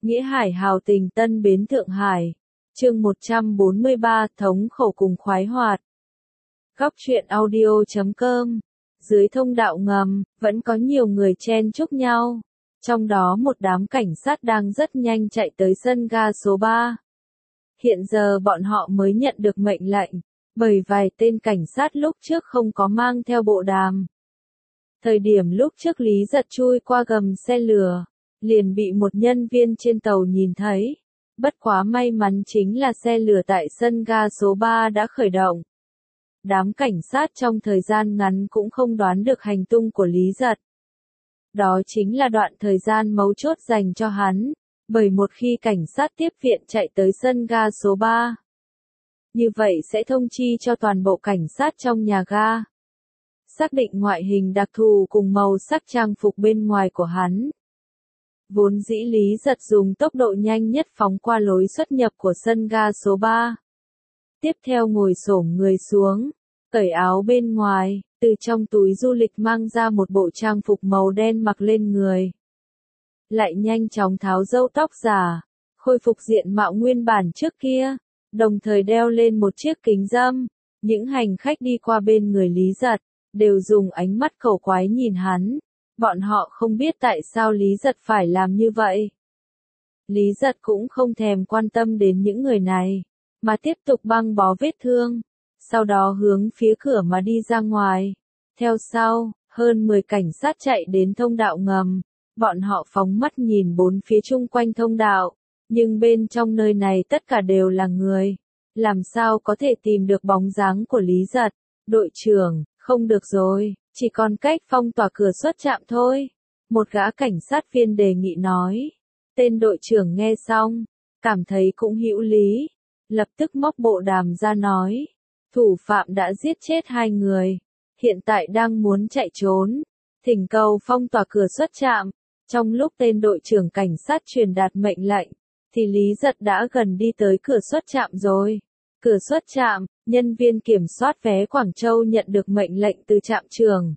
Nghĩa Hải hào tình Tân Bến Thượng Hải. Chương 143 thống khổ cùng khoái hoạt. Góc truyện audio.com. Dưới thông đạo ngầm, vẫn có nhiều người chen chúc nhau. Trong đó một đám cảnh sát đang rất nhanh chạy tới sân ga số 3. Hiện giờ bọn họ mới nhận được mệnh lệnh, bởi vài tên cảnh sát lúc trước không có mang theo bộ đàm. Thời điểm lúc trước Lý Giật chui qua gầm xe lửa, liền bị một nhân viên trên tàu nhìn thấy. Bất quá may mắn chính là xe lửa tại sân ga số 3 đã khởi động. Đám cảnh sát trong thời gian ngắn cũng không đoán được hành tung của Lý Giật. Đó chính là đoạn thời gian mấu chốt dành cho hắn, bởi một khi cảnh sát tiếp viện chạy tới sân ga số 3, như vậy sẽ thông chi cho toàn bộ cảnh sát trong nhà ga. Xác định ngoại hình đặc thù cùng màu sắc trang phục bên ngoài của hắn. Vốn dĩ Lý Giật dùng tốc độ nhanh nhất phóng qua lối xuất nhập của sân ga số 3. Tiếp theo ngồi xổm người xuống, cởi áo bên ngoài, từ trong túi du lịch mang ra một bộ trang phục màu đen mặc lên người. Lại nhanh chóng tháo râu tóc giả, khôi phục diện mạo nguyên bản trước kia, đồng thời đeo lên một chiếc kính râm. Những hành khách đi qua bên người Lý Giật, đều dùng ánh mắt cầu quái nhìn hắn. Bọn họ không biết tại sao Lý Giật phải làm như vậy. Lý Giật cũng không thèm quan tâm đến những người này, mà tiếp tục băng bó vết thương, sau đó hướng phía cửa mà đi ra ngoài. Theo sau, hơn 10 cảnh sát chạy đến thông đạo ngầm, bọn họ phóng mắt nhìn bốn phía chung quanh thông đạo, nhưng bên trong nơi này tất cả đều là người, làm sao có thể tìm được bóng dáng của Lý Giật. Đội trưởng, không được rồi, chỉ còn cách phong tỏa cửa xuất trạm thôi. Một gã cảnh sát viên đề nghị nói. Tên đội trưởng nghe xong, cảm thấy cũng hữu lý, lập tức móc bộ đàm ra nói. Thủ phạm đã giết chết 2 người, hiện tại đang muốn chạy trốn, thỉnh cầu phong tỏa cửa xuất trạm. Trong lúc tên đội trưởng cảnh sát truyền đạt mệnh lệnh, thì Lý Giật đã gần đi tới cửa xuất trạm rồi. Cửa xuất trạm, nhân viên kiểm soát vé Quảng Châu nhận được mệnh lệnh từ trạm trưởng.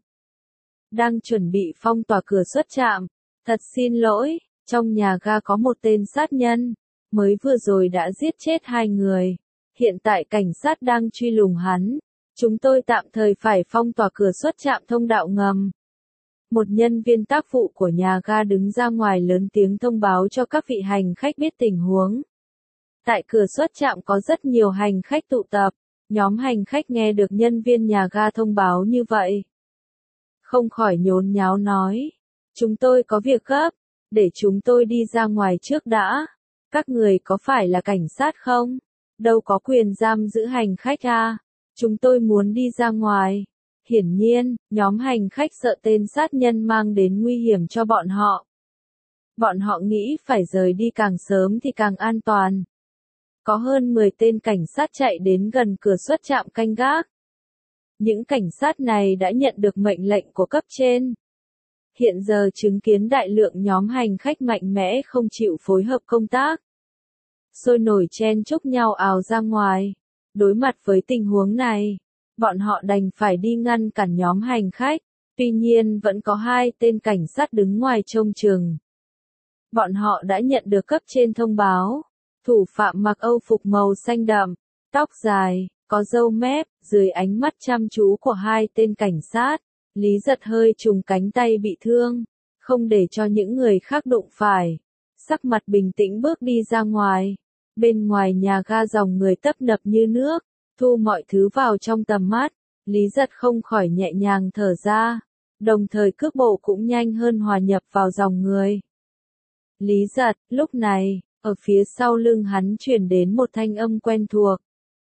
Đang chuẩn bị phong tỏa cửa xuất trạm. Thật xin lỗi, trong nhà ga có một tên sát nhân, mới vừa rồi đã giết chết 2 người. Hiện tại cảnh sát đang truy lùng hắn. Chúng tôi tạm thời phải phong tỏa cửa xuất trạm thông đạo ngầm. Một nhân viên tác vụ của nhà ga đứng ra ngoài lớn tiếng thông báo cho các vị hành khách biết tình huống. Tại cửa xuất trạm có rất nhiều hành khách tụ tập. Nhóm hành khách nghe được nhân viên nhà ga thông báo như vậy, không khỏi nhốn nháo nói. Chúng tôi có việc gấp, để chúng tôi đi ra ngoài trước đã. Các người có phải là cảnh sát không? Đâu có quyền giam giữ hành khách à? Chúng tôi muốn đi ra ngoài. Hiển nhiên, nhóm hành khách sợ tên sát nhân mang đến nguy hiểm cho bọn họ. Bọn họ nghĩ phải rời đi càng sớm thì càng an toàn. Có hơn 10 tên cảnh sát chạy đến gần cửa xuất trạm canh gác. Những cảnh sát này đã nhận được mệnh lệnh của cấp trên. Hiện giờ chứng kiến đại lượng nhóm hành khách mạnh mẽ không chịu phối hợp công tác, sôi nổi chen chúc nhau ào ra ngoài. Đối mặt với tình huống này, bọn họ đành phải đi ngăn cản nhóm hành khách. Tuy nhiên vẫn có 2 tên cảnh sát đứng ngoài trông chừng. Bọn họ đã nhận được cấp trên thông báo. Thủ phạm mặc âu phục màu xanh đậm, tóc dài, có râu mép. Dưới ánh mắt chăm chú của 2 tên cảnh sát, Lý Giật hơi trùng cánh tay bị thương, không để cho những người khác đụng phải. Sắc mặt bình tĩnh bước đi ra ngoài. Bên ngoài nhà ga dòng người tấp nập như nước, thu mọi thứ vào trong tầm mắt. Lý Giật không khỏi nhẹ nhàng thở ra, đồng thời cước bộ cũng nhanh hơn hòa nhập vào dòng người. Lý Giật, lúc này, ở phía sau lưng hắn truyền đến một thanh âm quen thuộc.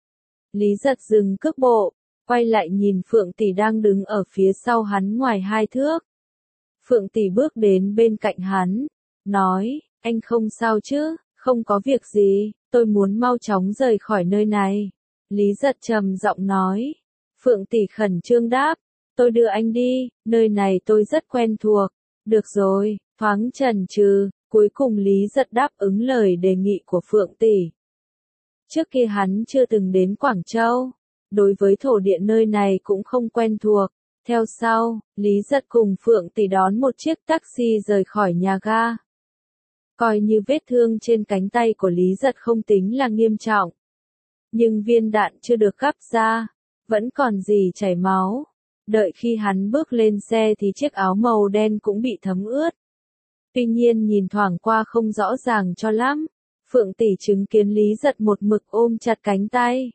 Lý Giật dừng cước bộ, quay lại nhìn Phượng Tỷ đang đứng ở phía sau hắn ngoài 2 thước. Phượng Tỷ bước đến bên cạnh hắn, nói, anh không sao chứ? Không có việc gì, tôi muốn mau chóng rời khỏi nơi này. Lý Giật trầm giọng nói. Phượng Tỷ khẩn trương đáp, tôi đưa anh đi, nơi này tôi rất quen thuộc. Được rồi, thoáng chần chừ, cuối cùng Lý Giật đáp ứng lời đề nghị của Phượng Tỷ. Trước kia hắn chưa từng đến Quảng Châu, đối với thổ địa nơi này cũng không quen thuộc. Theo sau, Lý Giật cùng Phượng Tỷ đón một chiếc taxi rời khỏi nhà ga. Coi như vết thương trên cánh tay của Lý Giật không tính là nghiêm trọng. Nhưng viên đạn chưa được gắp ra, vẫn còn gì chảy máu. Đợi khi hắn bước lên xe thì chiếc áo màu đen cũng bị thấm ướt. Tuy nhiên nhìn thoảng qua không rõ ràng cho lắm. Phượng Tỷ chứng kiến Lý Giật một mực ôm chặt cánh tay.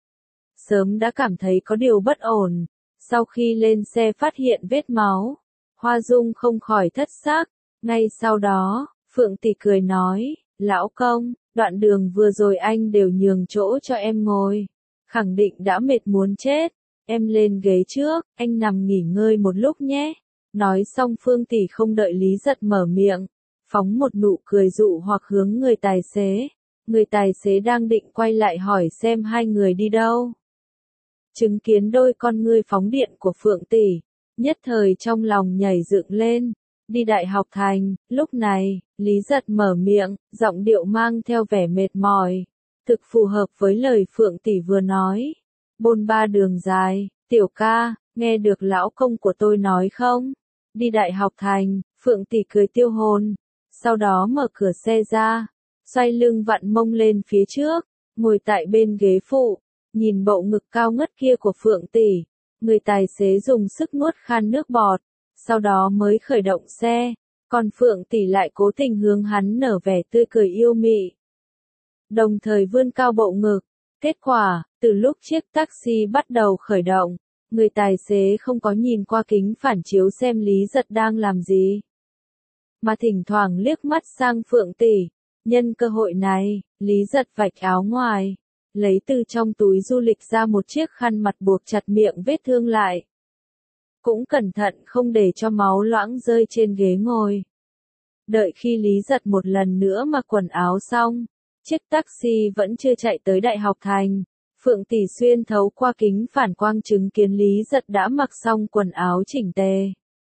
Sớm đã cảm thấy có điều bất ổn. Sau khi lên xe phát hiện vết máu, Hoa Dung không khỏi thất xác. Ngay sau đó, Phượng Tỷ cười nói, lão công, đoạn đường vừa rồi anh đều nhường chỗ cho em ngồi. Khẳng định đã mệt muốn chết. Em lên ghế trước, anh nằm nghỉ ngơi một lúc nhé. Nói xong Phương Tỷ không đợi Lý Giật mở miệng, phóng một nụ cười dụ hoặc hướng người tài xế. Người tài xế đang định quay lại hỏi xem hai người đi đâu. Chứng kiến đôi con ngươi phóng điện của Phượng Tỷ, nhất thời trong lòng nhảy dựng lên. Đi Đại học Thành, lúc này, Lý Giật mở miệng, giọng điệu mang theo vẻ mệt mỏi. Thực phù hợp với lời Phượng Tỷ vừa nói. Bôn ba đường dài, tiểu ca, nghe được lão công của tôi nói không? Đi Đại học Thành, Phượng Tỷ cười tiêu hồn. Sau đó mở cửa xe ra, xoay lưng vặn mông lên phía trước, ngồi tại bên ghế phụ, nhìn bộ ngực cao ngất kia của Phượng Tỷ. Người tài xế dùng sức nuốt khan nước bọt, sau đó mới khởi động xe, còn Phượng Tỷ lại cố tình hướng hắn nở vẻ tươi cười yêu mị. Đồng thời vươn cao bộ ngực. Kết quả, từ lúc chiếc taxi bắt đầu khởi động, người tài xế không có nhìn qua kính phản chiếu xem Lý Giật đang làm gì, mà thỉnh thoảng liếc mắt sang Phượng Tỷ. Nhân cơ hội này, Lý Giật vạch áo ngoài, lấy từ trong túi du lịch ra một chiếc khăn mặt buộc chặt miệng vết thương lại. Cũng cẩn thận không để cho máu loãng rơi trên ghế ngồi. Đợi khi Lý Giật một lần nữa mặc quần áo xong, chiếc taxi vẫn chưa chạy tới Đại học Thành. Phượng Tỷ xuyên thấu qua kính phản quang chứng kiến Lý Giật đã mặc xong quần áo chỉnh tề.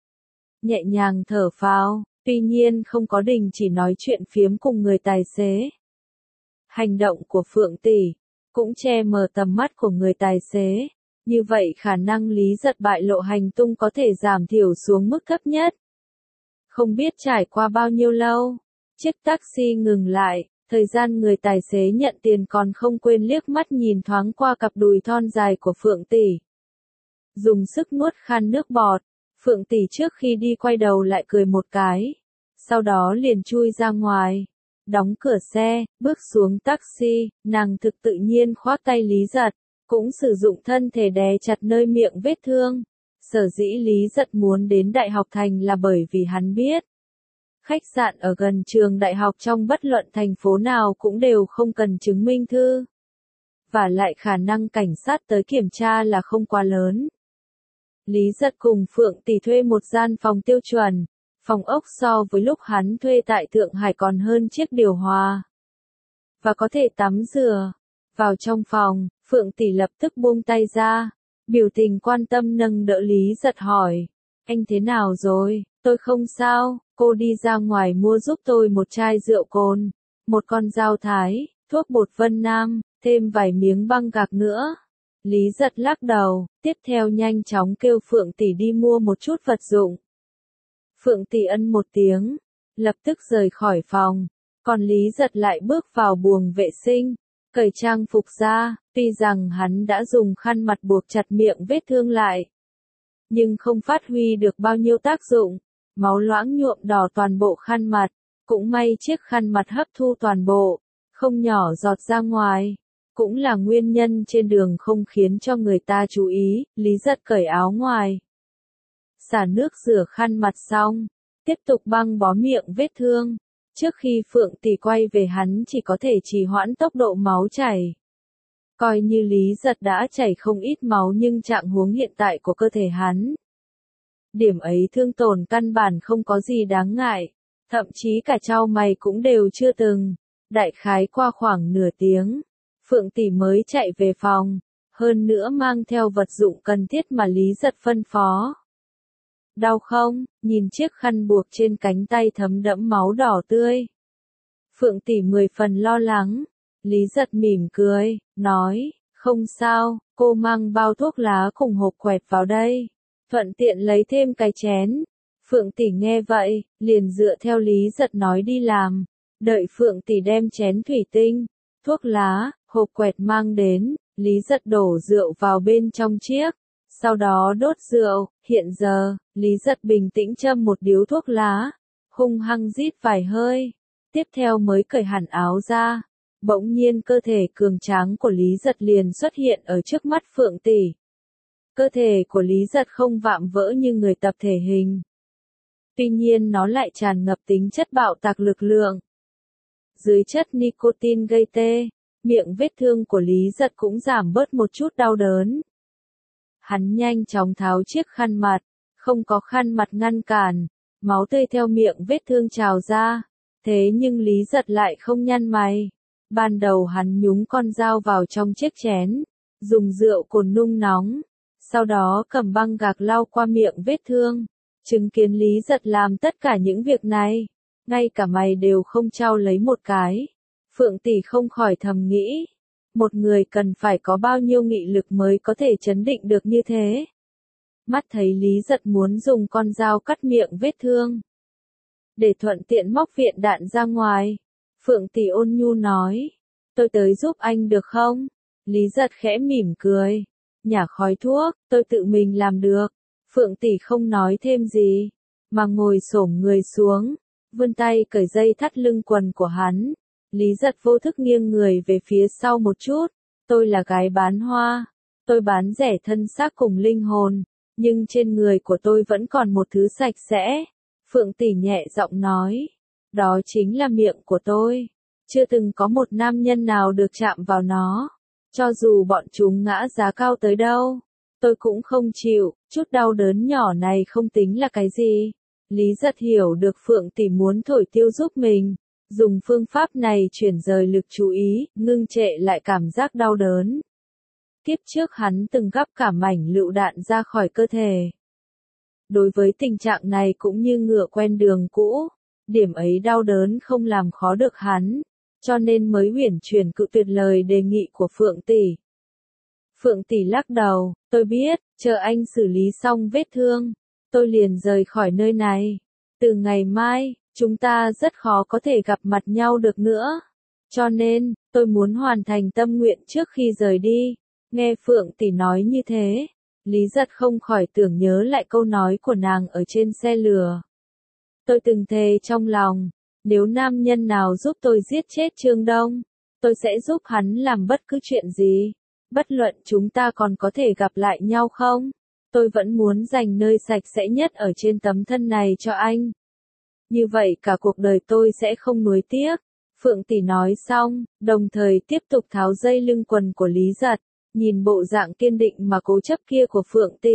Nhẹ nhàng thở phào, tuy nhiên không có đình chỉ nói chuyện phiếm cùng người tài xế. Hành động của Phượng Tỷ cũng che mờ tầm mắt của người tài xế. Như vậy khả năng Lý Giật bại lộ hành tung có thể giảm thiểu xuống mức thấp nhất. Không biết trải qua bao nhiêu lâu, chiếc taxi ngừng lại. Thời gian người tài xế nhận tiền còn không quên liếc mắt nhìn thoáng qua cặp đùi thon dài của Phượng Tỷ. Dùng sức nuốt khan nước bọt, Phượng Tỷ trước khi đi quay đầu lại cười một cái. Sau đó liền chui ra ngoài, đóng cửa xe, bước xuống taxi, nàng thực tự nhiên khoác tay Lý Giật, cũng sử dụng thân thể đè chặt nơi miệng vết thương. Sở dĩ Lý Giật muốn đến Đại học Thành là bởi vì hắn biết. Khách sạn ở gần trường đại học trong bất luận thành phố nào cũng đều không cần chứng minh thư. Và lại khả năng cảnh sát tới kiểm tra là không quá lớn. Lý Giật cùng Phượng Tỷ thuê một gian phòng tiêu chuẩn. Phòng ốc so với lúc hắn thuê tại Thượng Hải còn hơn chiếc điều hòa. Và có thể tắm rửa. Vào trong phòng, Phượng Tỷ lập tức buông tay ra. Biểu tình quan tâm nâng đỡ Lý Giật hỏi. Anh thế nào rồi? Tôi không sao. Cô đi ra ngoài mua giúp tôi một chai rượu cồn, một con dao thái, thuốc bột Vân Nam, thêm vài miếng băng gạc nữa. Lý Giật lắc đầu, tiếp theo nhanh chóng kêu Phượng Tỷ đi mua một chút vật dụng. Phượng Tỷ ân một tiếng, lập tức rời khỏi phòng, còn Lý Giật lại bước vào buồng vệ sinh, cởi trang phục ra, tuy rằng hắn đã dùng khăn mặt buộc chặt miệng vết thương lại, nhưng không phát huy được bao nhiêu tác dụng. Máu loãng nhuộm đỏ toàn bộ khăn mặt, cũng may chiếc khăn mặt hấp thu toàn bộ, không nhỏ giọt ra ngoài, cũng là nguyên nhân trên đường không khiến cho người ta chú ý. Lý Giật cởi áo ngoài, xả nước rửa khăn mặt xong, tiếp tục băng bó miệng vết thương. Trước khi Phượng Tỷ quay về hắn chỉ có thể trì hoãn tốc độ máu chảy. Coi như Lý Giật đã chảy không ít máu nhưng trạng huống hiện tại của cơ thể hắn, điểm ấy thương tổn căn bản không có gì đáng ngại, thậm chí cả chau mày cũng đều chưa từng. Đại khái qua khoảng nửa tiếng, Phượng Tỷ mới chạy về phòng, hơn nữa mang theo vật dụng cần thiết mà Lý Giật phân phó. Đau không? Nhìn chiếc khăn buộc trên cánh tay thấm đẫm máu đỏ tươi. Phượng Tỷ 10 phần lo lắng. Lý Giật mỉm cười, nói, không sao, cô mang bao thuốc lá cùng hộp quẹt vào đây. Thuận tiện lấy thêm cái chén. Phượng Tỷ nghe vậy, liền dựa theo Lý Giật nói đi làm. Đợi Phượng tỷ đem chén thủy tinh, thuốc lá, hộp quẹt mang đến, Lý Giật đổ rượu vào bên trong chiếc, sau đó đốt rượu. Hiện giờ, Lý Giật bình tĩnh châm một điếu thuốc lá, hung hăng rít vài hơi, tiếp theo mới cởi hẳn áo ra. Bỗng nhiên cơ thể cường tráng của Lý Giật liền xuất hiện ở trước mắt Phượng tỷ. Cơ thể của Lý Giật không vạm vỡ như người tập thể hình. Tuy nhiên nó lại tràn ngập tính chất bạo tạc lực lượng. Dưới chất nicotine gây tê, miệng vết thương của Lý Giật cũng giảm bớt một chút đau đớn. Hắn nhanh chóng tháo chiếc khăn mặt, không có khăn mặt ngăn cản, máu tươi theo miệng vết thương trào ra. Thế nhưng Lý Giật lại không nhăn mày. Ban đầu hắn nhúng con dao vào trong chiếc chén, dùng rượu cồn nung nóng, sau đó cầm băng gạc lau qua miệng vết thương. Chứng kiến Lý Giật làm tất cả những việc này, ngay cả mày đều không chau lấy một cái. Phượng tỷ không khỏi thầm nghĩ, một người cần phải có bao nhiêu nghị lực mới có thể trấn định được như thế. Mắt thấy Lý Giật muốn dùng con dao cắt miệng vết thương, để thuận tiện móc viện đạn ra ngoài, Phượng tỷ ôn nhu nói, tôi tới giúp anh được không? Lý Giật khẽ mỉm cười, nhả khói thuốc, tôi tự mình làm được. Phượng tỷ không nói thêm gì, mà ngồi xổm người xuống, vươn tay cởi dây thắt lưng quần của hắn. Lý Giật vô thức nghiêng người về phía sau một chút, tôi là gái bán hoa, tôi bán rẻ thân xác cùng linh hồn, nhưng trên người của tôi vẫn còn một thứ sạch sẽ. Phượng tỷ nhẹ giọng nói, đó chính là miệng của tôi, chưa từng có một nam nhân nào được chạm vào nó, cho dù bọn chúng ngã giá cao tới đâu, tôi cũng không chịu, chút đau đớn nhỏ này không tính là cái gì. Lý Giật hiểu được Phượng tỷ muốn thổi tiêu giúp mình, dùng phương pháp này chuyển rời lực chú ý, ngưng trệ lại cảm giác đau đớn. Kiếp trước hắn từng gắp cả mảnh lựu đạn ra khỏi cơ thể. Đối với tình trạng này cũng như ngựa quen đường cũ, điểm ấy đau đớn không làm khó được hắn, cho nên mới uyển chuyển cự tuyệt lời đề nghị của Phượng tỷ. Phượng tỷ lắc đầu, tôi biết, chờ anh xử lý xong vết thương, tôi liền rời khỏi nơi này. Từ ngày mai, chúng ta rất khó có thể gặp mặt nhau được nữa. Cho nên, tôi muốn hoàn thành tâm nguyện trước khi rời đi. Nghe Phượng tỷ nói như thế, Lý Giật không khỏi tưởng nhớ lại câu nói của nàng ở trên xe lửa. Tôi từng thề trong lòng, nếu nam nhân nào giúp tôi giết chết Trương Đông, tôi sẽ giúp hắn làm bất cứ chuyện gì. Bất luận chúng ta còn có thể gặp lại nhau không, tôi vẫn muốn dành nơi sạch sẽ nhất ở trên tấm thân này cho anh. Như vậy cả cuộc đời tôi sẽ không nuối tiếc. Phượng tỷ nói xong, đồng thời tiếp tục tháo dây lưng quần của Lý Giật, nhìn bộ dạng kiên định mà cố chấp kia của Phượng tỷ.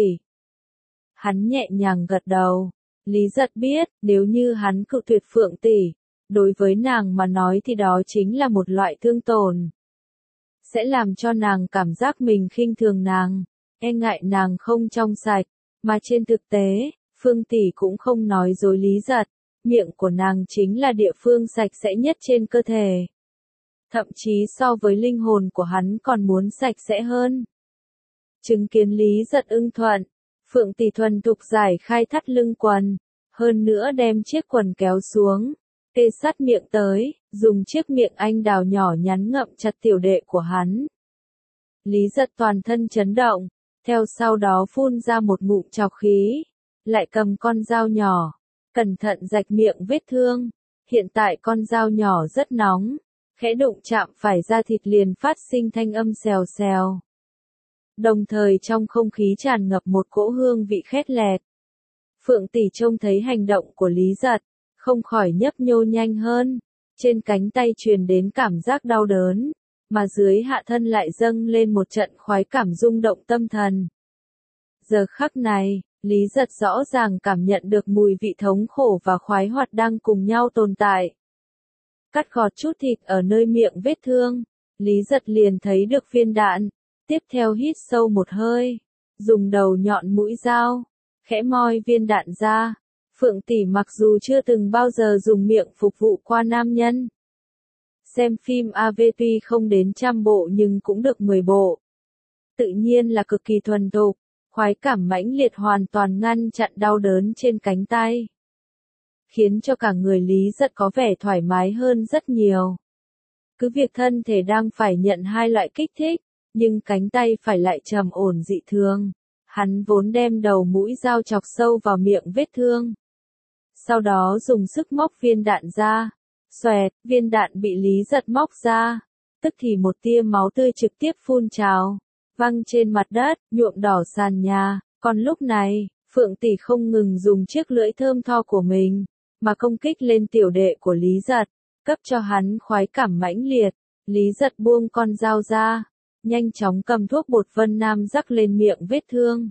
Hắn nhẹ nhàng gật đầu. Lý Giật biết, nếu như hắn cự tuyệt Phượng tỷ, đối với nàng mà nói thì đó chính là một loại thương tổn. Sẽ làm cho nàng cảm giác mình khinh thường nàng, e ngại nàng không trong sạch, mà trên thực tế, Phượng tỷ cũng không nói dối Lý Giật, miệng của nàng chính là địa phương sạch sẽ nhất trên cơ thể. Thậm chí so với linh hồn của hắn còn muốn sạch sẽ hơn. Chứng kiến Lý Giật ưng thuận, Phượng tỷ thuần thục giải khai thắt lưng quần, hơn nữa đem chiếc quần kéo xuống, kê sát miệng tới, dùng chiếc miệng anh đào nhỏ nhắn ngậm chặt tiểu đệ của hắn. Lý Giật toàn thân chấn động, theo sau đó phun ra một ngụm trọc khí, lại cầm con dao nhỏ, cẩn thận rạch miệng vết thương. Hiện tại con dao nhỏ rất nóng, khẽ đụng chạm phải da thịt liền phát sinh thanh âm xèo xèo. Đồng thời trong không khí tràn ngập một cỗ hương vị khét lẹt. Phượng tỷ trông thấy hành động của Lý Giật, không khỏi nhấp nhô nhanh hơn, trên cánh tay truyền đến cảm giác đau đớn, mà dưới hạ thân lại dâng lên một trận khoái cảm rung động tâm thần. Giờ khắc này, Lý Giật rõ ràng cảm nhận được mùi vị thống khổ và khoái hoạt đang cùng nhau tồn tại. Cắt gọt chút thịt ở nơi miệng vết thương, Lý Giật liền thấy được viên đạn, tiếp theo hít sâu một hơi, dùng đầu nhọn mũi dao, khẽ moi viên đạn ra. Phượng tỷ mặc dù chưa từng bao giờ dùng miệng phục vụ qua nam nhân. Xem phim AV tuy không đến 100 bộ nhưng cũng được 10 bộ. Tự nhiên là cực kỳ thuần thục, khoái cảm mãnh liệt hoàn toàn ngăn chặn đau đớn trên cánh tay. khiến cho cả người Lý Giật có vẻ thoải mái hơn rất nhiều. Cứ việc thân thể đang phải nhận hai loại kích thích, nhưng cánh tay phải lại trầm ổn dị thường. Hắn vốn đem đầu mũi dao chọc sâu vào miệng vết thương. Sau đó dùng sức móc viên đạn ra. Xoẹt, viên đạn bị Lý Giật móc ra. Tức thì một tia máu tươi trực tiếp phun trào, văng trên mặt đất, nhuộm đỏ sàn nhà. Còn lúc này, Phượng Tỷ không ngừng dùng chiếc lưỡi thơm tho của mình, mà công kích lên tiểu đệ của Lý Giật, cấp cho hắn khoái cảm mãnh liệt. Lý Giật buông con dao ra, nhanh chóng cầm thuốc bột Vân Nam rắc lên miệng vết thương.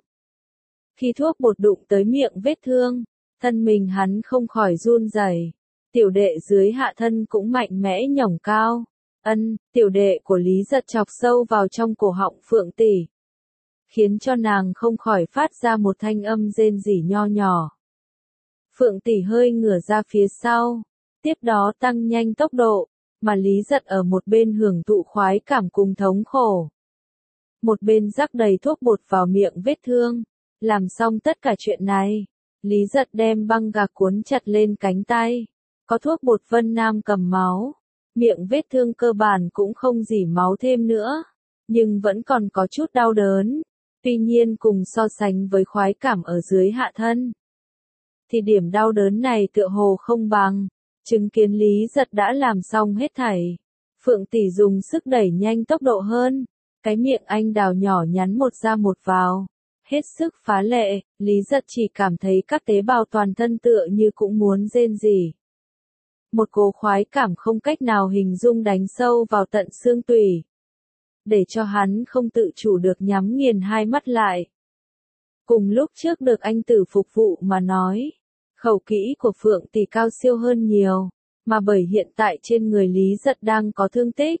Khi thuốc bột đụng tới miệng vết thương, thân mình hắn không khỏi run rẩy. Tiểu đệ dưới hạ thân cũng mạnh mẽ nhổng cao. Tiểu đệ của Lý Giật chọc sâu vào trong cổ họng Phượng Tỷ, khiến cho nàng không khỏi phát ra một thanh âm rên rỉ nho nhỏ. Phượng Tỷ hơi ngửa ra phía sau, tiếp đó tăng nhanh tốc độ, mà Lý Giật ở một bên hưởng thụ khoái cảm cùng thống khổ. Một bên rắc đầy thuốc bột vào miệng vết thương. Làm xong tất cả chuyện này, Lý Giật đem băng gạc cuốn chặt lên cánh tay. Có thuốc bột Vân Nam cầm máu, miệng vết thương cơ bản cũng không rỉ máu thêm nữa, nhưng vẫn còn có chút đau đớn. Tuy nhiên cùng so sánh với khoái cảm ở dưới hạ thân, thì điểm đau đớn này tựa hồ không bằng. Chứng kiến Lý Giật đã làm xong hết thảy, Phượng Tỷ dùng sức đẩy nhanh tốc độ hơn. Cái miệng anh đào nhỏ nhắn một ra một vào, hết sức phá lệ. Lý Giật chỉ cảm thấy các tế bào toàn thân tựa như cũng muốn rên rỉ. Một cỗ khoái cảm không cách nào hình dung đánh sâu vào tận xương tủy, để cho hắn không tự chủ được nhắm nghiền hai mắt lại. Cùng lúc trước được anh tử phục vụ mà nói, khẩu kỹ của Phượng Tỷ cao siêu hơn nhiều, mà bởi hiện tại trên người Lý Giật đang có thương tích,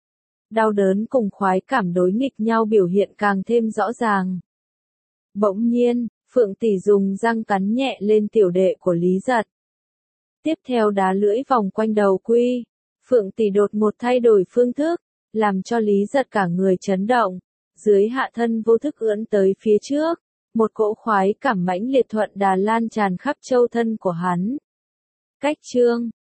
đau đớn cùng khoái cảm đối nghịch nhau biểu hiện càng thêm rõ ràng. Bỗng nhiên, Phượng Tỷ dùng răng cắn nhẹ lên tiểu đệ của Lý Giật. Tiếp theo đá lưỡi vòng quanh đầu quy. Phượng Tỷ đột ngột thay đổi phương thức, làm cho Lý Giật cả người chấn động. Dưới hạ thân vô thức ưỡn tới phía trước, một cỗ khoái cảm mãnh liệt thuận đà lan tràn khắp châu thân của hắn. Cách chương